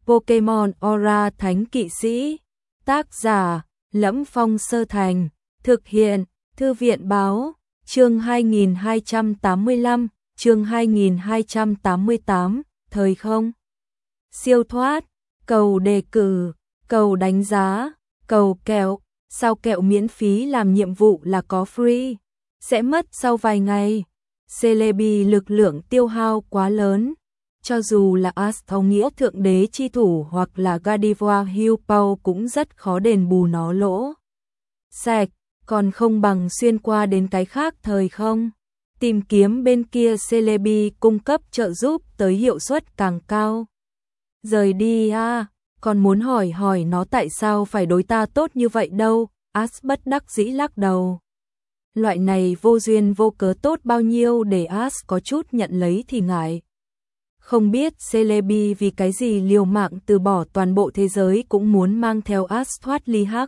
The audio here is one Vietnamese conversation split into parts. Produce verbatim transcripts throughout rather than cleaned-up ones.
Pokemon Aura Thánh Kỵ Sĩ. Tác giả: Lẫm Phong Sơ Thành. Thực hiện: Thư viện báo. Chương hai nghìn hai trăm tám mươi lăm, chương hai nghìn hai trăm tám mươi tám, thời không. Siêu thoát, cầu đề cử, cầu đánh giá, cầu kẹo, sao kẹo miễn phí làm nhiệm vụ là có free, sẽ mất sau vài ngày. Celebi lực lượng tiêu hao quá lớn, cho dù là Ash nghĩa thượng đế chi thủ hoặc là Gardevoir Hillpaw cũng rất khó đền bù nó lỗ sạch, còn không bằng xuyên qua đến cái khác thời không. Tìm kiếm bên kia Celebi cung cấp trợ giúp tới hiệu suất càng cao. Rời đi à, còn muốn hỏi hỏi nó tại sao phải đối ta tốt như vậy đâu. Ash bất đắc dĩ lắc đầu. Loại này vô duyên vô cớ tốt bao nhiêu để Ash có chút nhận lấy thì ngại. Không biết Celebi vì cái gì liều mạng từ bỏ toàn bộ thế giới cũng muốn mang theo Ash thoát ly hắc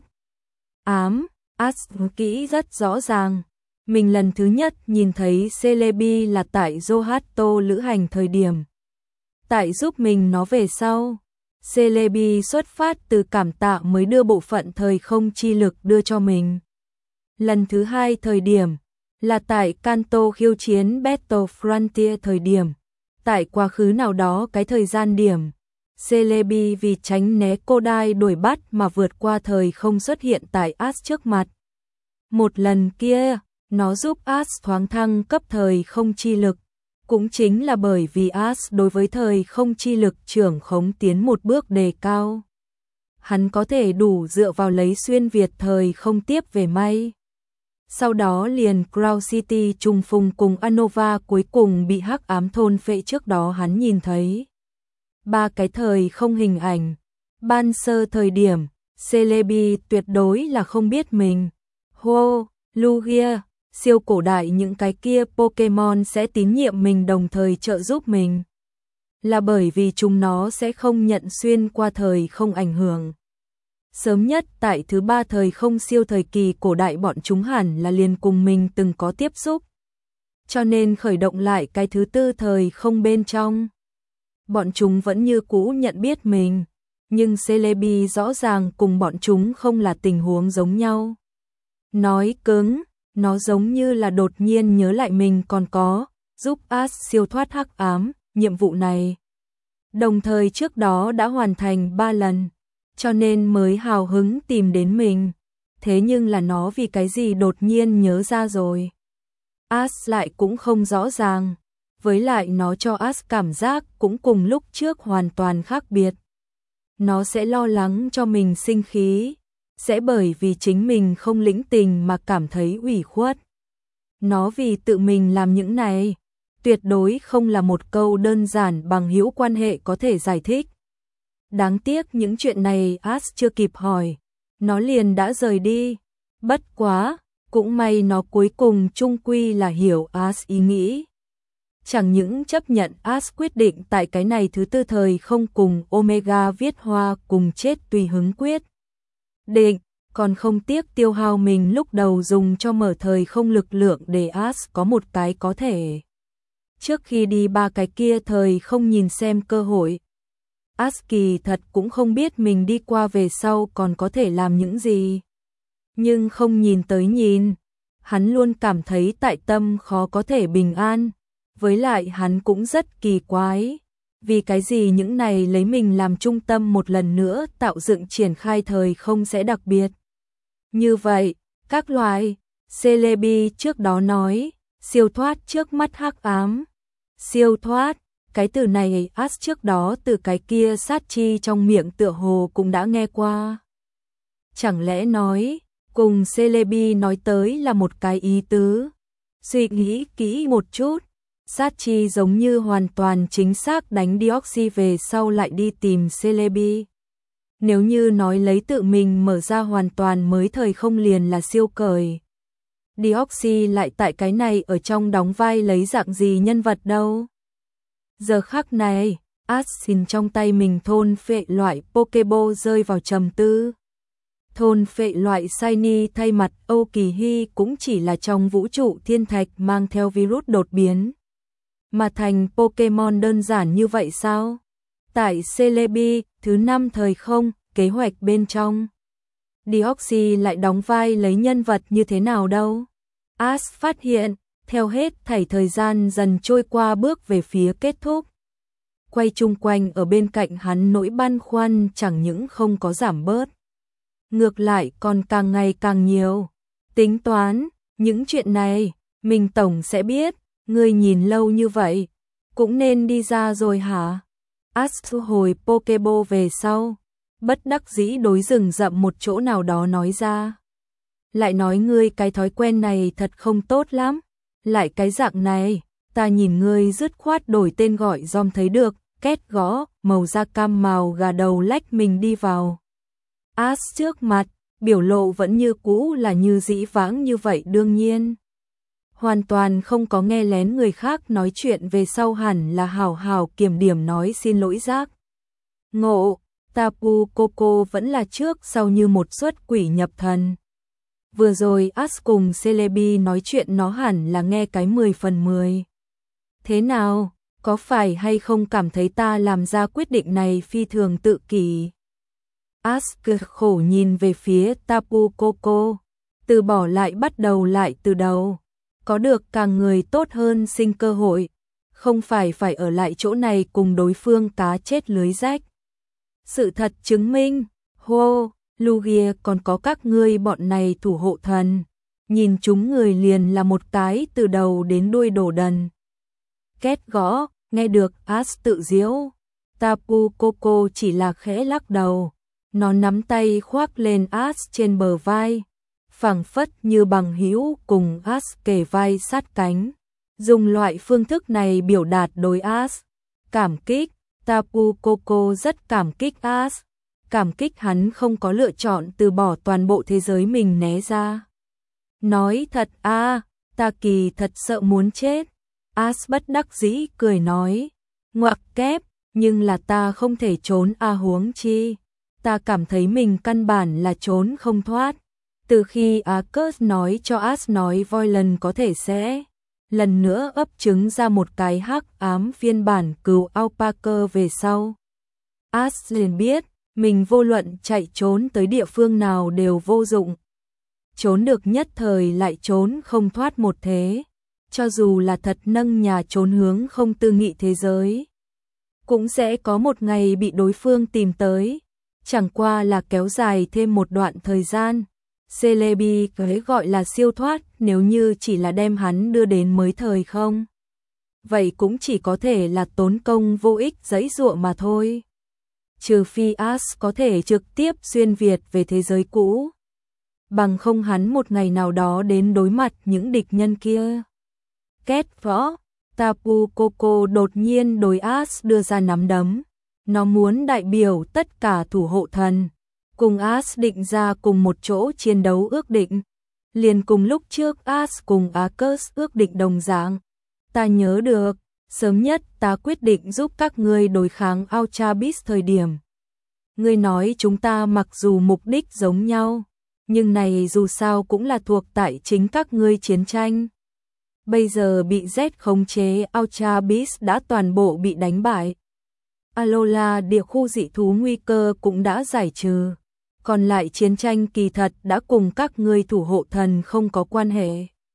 ám. Ash kỹ rất rõ ràng. Mình lần thứ nhất nhìn thấy Celebi là tại Johto lữ hành thời điểm. Tại giúp mình nó về sau. Celebi xuất phát từ cảm tạ mới đưa bộ phận thời không chi lực đưa cho mình. Lần thứ hai thời điểm là tại Kanto khiêu chiến Battle Frontier thời điểm. Tại quá khứ nào đó cái thời gian điểm, Celebi vì tránh né Kodai đuổi bắt mà vượt qua thời không xuất hiện tại Ash trước mặt. Một lần kia, nó giúp Ash thoáng thăng cấp thời không chi lực, cũng chính là bởi vì Ash đối với thời không chi lực trưởng khống tiến một bước đề cao. Hắn có thể đủ dựa vào lấy xuyên việt thời không tiếp về may. Sau đó liền Crown City trùng phùng cùng Anova cuối cùng bị hắc ám thôn phệ trước đó hắn nhìn thấy. Ba cái thời không hình ảnh. Ban sơ thời điểm, Celebi tuyệt đối là không biết mình. Hô, Lugia, siêu cổ đại những cái kia Pokemon sẽ tín nhiệm mình đồng thời trợ giúp mình. Là bởi vì chúng nó sẽ không nhận xuyên qua thời không ảnh hưởng. Sớm nhất tại thứ ba thời không siêu thời kỳ cổ đại bọn chúng hẳn là liền cùng mình từng có tiếp xúc. Cho nên khởi động lại cái thứ tư thời không bên trong. Bọn chúng vẫn như cũ nhận biết mình, nhưng Celebi rõ ràng cùng bọn chúng không là tình huống giống nhau. Nói cứng, nó giống như là đột nhiên nhớ lại mình còn có, giúp Ash siêu thoát hắc ám, nhiệm vụ này. Đồng thời trước đó đã hoàn thành ba lần. Cho nên mới hào hứng tìm đến mình. Thế nhưng là nó vì cái gì đột nhiên nhớ ra rồi. Ash lại cũng không rõ ràng. Với lại nó cho Ash cảm giác cũng cùng lúc trước hoàn toàn khác biệt. Nó sẽ lo lắng cho mình sinh khí. Sẽ bởi vì chính mình không lĩnh tình mà cảm thấy ủy khuất. Nó vì tự mình làm những này. Tuyệt đối không là một câu đơn giản bằng hữu quan hệ có thể giải thích. Đáng tiếc những chuyện này Ash chưa kịp hỏi, nó liền đã rời đi. Bất quá, cũng may nó cuối cùng chung quy là hiểu Ash ý nghĩ. Chẳng những chấp nhận Ash quyết định tại cái này thứ tư thời không cùng Omega viết hoa cùng chết tùy hứng quyết định, còn không tiếc tiêu hao mình lúc đầu dùng cho mở thời không lực lượng để Ash có một cái có thể. Trước khi đi ba cái kia thời không nhìn xem cơ hội. Ash kỳ thật cũng không biết mình đi qua về sau còn có thể làm những gì. Nhưng không nhìn tới nhìn, hắn luôn cảm thấy tại tâm khó có thể bình an. Với lại hắn cũng rất kỳ quái. Vì cái gì những này lấy mình làm trung tâm một lần nữa tạo dựng triển khai thời không sẽ đặc biệt. Như vậy, các loại, Celebi trước đó nói, siêu thoát trước mắt hắc ám. Siêu thoát. Cái từ này Ash trước đó từ cái kia sát chi trong miệng tựa hồ cũng đã nghe qua. Chẳng lẽ nói, cùng Celebi nói tới là một cái ý tứ. Suy nghĩ kỹ một chút, sát chi giống như hoàn toàn chính xác đánh Deoxy về sau lại đi tìm Celebi. Nếu như nói lấy tự mình mở ra hoàn toàn mới thời không liền là siêu cởi. Deoxy lại tại cái này ở trong đóng vai lấy dạng gì nhân vật đâu. Giờ khắc này, Ash xin trong tay mình thôn phệ loại Pokeball rơi vào trầm tư. Thôn phệ loại Shiny thay mặt Âu Kỳ Hy cũng chỉ là trong vũ trụ thiên thạch mang theo virus đột biến. Mà thành Pokemon đơn giản như vậy sao? Tại Celebi, Thứ năm thời không, kế hoạch bên trong. Deoxy lại đóng vai lấy nhân vật như thế nào đâu? Ash phát hiện, theo hết thảy thời gian dần trôi qua bước về phía kết thúc. Quay chung quanh ở bên cạnh hắn nỗi băn khoăn chẳng những không có giảm bớt. Ngược lại còn càng ngày càng nhiều. Tính toán, những chuyện này, mình tổng sẽ biết, ngươi nhìn lâu như vậy, cũng nên đi ra rồi hả? Ash thu hồi Pokeball về sau, bất đắc dĩ đối rừng rậm một chỗ nào đó nói ra. Lại nói ngươi cái thói quen này thật không tốt lắm, lại cái dạng này, ta nhìn ngươi dứt khoát đổi tên gọi dòm thấy được, két gõ, màu da cam màu gà đầu lách mình đi vào. Ash trước mặt, biểu lộ vẫn như cũ là như dĩ vãng như vậy đương nhiên. Hoàn toàn không có nghe lén người khác nói chuyện về sau hẳn là hào hào kiểm điểm nói xin lỗi giác. Ngộ, Tapu Koko vẫn là trước sau như một suất quỷ nhập thần. Vừa rồi Ash cùng Celebi nói chuyện nó hẳn là nghe cái mười phần mười. Thế nào, có phải hay không cảm thấy ta làm ra quyết định này phi thường tự kỷ? Ash cực khổ nhìn về phía Tapu Koko, từ bỏ lại bắt đầu lại từ đầu. Có được càng người tốt hơn sinh cơ hội, không phải phải ở lại chỗ này cùng đối phương cá chết lưới rách. Sự thật chứng minh, hô, Lugia còn có các ngươi bọn này thủ hộ thần, nhìn chúng người liền là một cái từ đầu đến đuôi đổ đần. Két gõ, nghe được Ash tự giễu, Tapu Koko chỉ là khẽ lắc đầu, nó nắm tay khoác lên Ash trên bờ vai, phảng phất như bằng hữu cùng Ash kề vai sát cánh. Dùng loại phương thức này biểu đạt đối Ash. Cảm kích, Tapu Koko rất cảm kích Ash. Cảm kích hắn không có lựa chọn từ bỏ toàn bộ thế giới mình né ra. Nói thật a, à, ta kỳ thật sợ muốn chết. Ash bất đắc dĩ cười nói. Ngoặc kép, nhưng là ta không thể trốn a à huống chi. Ta cảm thấy mình căn bản là trốn không thoát. Từ khi Arcus nói cho Ash nói Voidland có thể sẽ lần nữa ấp trứng ra một cái hắc ám phiên bản cừu Alpaca về sau. Ash liền biết, mình vô luận chạy trốn tới địa phương nào đều vô dụng. Trốn được nhất thời lại trốn không thoát một thế. Cho dù là thật nâng nhà trốn hướng không tư nghị thế giới, cũng sẽ có một ngày bị đối phương tìm tới. Chẳng qua là kéo dài thêm một đoạn thời gian. Celebi cái gọi là siêu thoát nếu như chỉ là đem hắn đưa đến mới thời không. Vậy cũng chỉ có thể là tốn công vô ích giãy giụa mà thôi. Trừ phi Ash có thể trực tiếp xuyên Việt về thế giới cũ. Bằng không hắn một ngày nào đó đến đối mặt những địch nhân kia. Két võ, Tapu Koko đột nhiên đối Ash đưa ra nắm đấm. Nó muốn đại biểu tất cả thủ hộ thần. Cùng Ash định ra cùng một chỗ chiến đấu ước định. Liền cùng lúc trước Ash cùng Arcus ước định đồng dạng. Ta nhớ được, sớm nhất ta quyết định giúp các ngươi đối kháng Ultra Beast thời điểm. Ngươi nói chúng ta mặc dù mục đích giống nhau, nhưng này dù sao cũng là thuộc tại chính các ngươi chiến tranh. Bây giờ bị Z khống chế, Ultra Beast đã toàn bộ bị đánh bại. Alola địa khu dị thú nguy cơ cũng đã giải trừ. Còn lại chiến tranh kỳ thật đã cùng các ngươi thủ hộ thần không có quan hệ.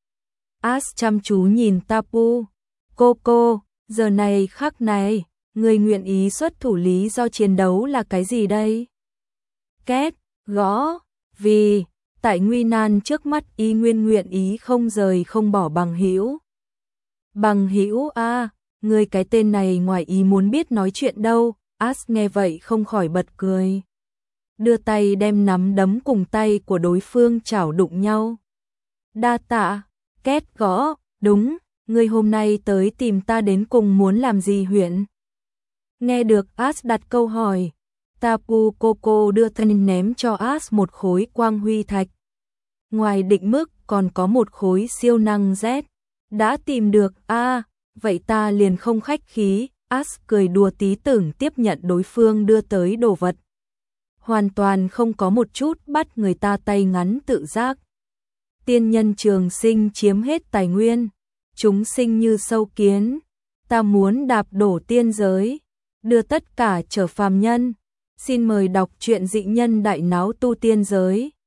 Ash chăm chú nhìn Tapu. Koko, giờ này khắc này, ngươi nguyện ý xuất thủ lý do chiến đấu là cái gì đây? Két, gõ, vì, tại nguy nan trước mắt y nguyên nguyện ý không rời không bỏ bằng hữu. Bằng hữu a, à, ngươi cái tên này ngoài ý muốn biết nói chuyện đâu. Ash nghe vậy không khỏi bật cười. Đưa tay đem nắm đấm cùng tay của đối phương chảo đụng nhau. Đa tạ, két gõ, đúng, ngươi hôm nay tới tìm ta đến cùng muốn làm gì huyện? Nghe được Ash đặt câu hỏi, Tapu Koko đưa thân ném cho Ash một khối quang huy thạch. Ngoài định mức còn có một khối siêu năng Z. Đã tìm được a, à, vậy ta liền không khách khí. Ash cười đùa tí tưởng tiếp nhận đối phương đưa tới đồ vật. Hoàn toàn không có một chút bắt người ta tay ngắn tự giác. Tiên nhân trường sinh chiếm hết tài nguyên, chúng sinh như sâu kiến, ta muốn đạp đổ tiên giới, đưa tất cả trở phàm nhân. Xin mời đọc truyện Dị nhân đại náo tu tiên giới.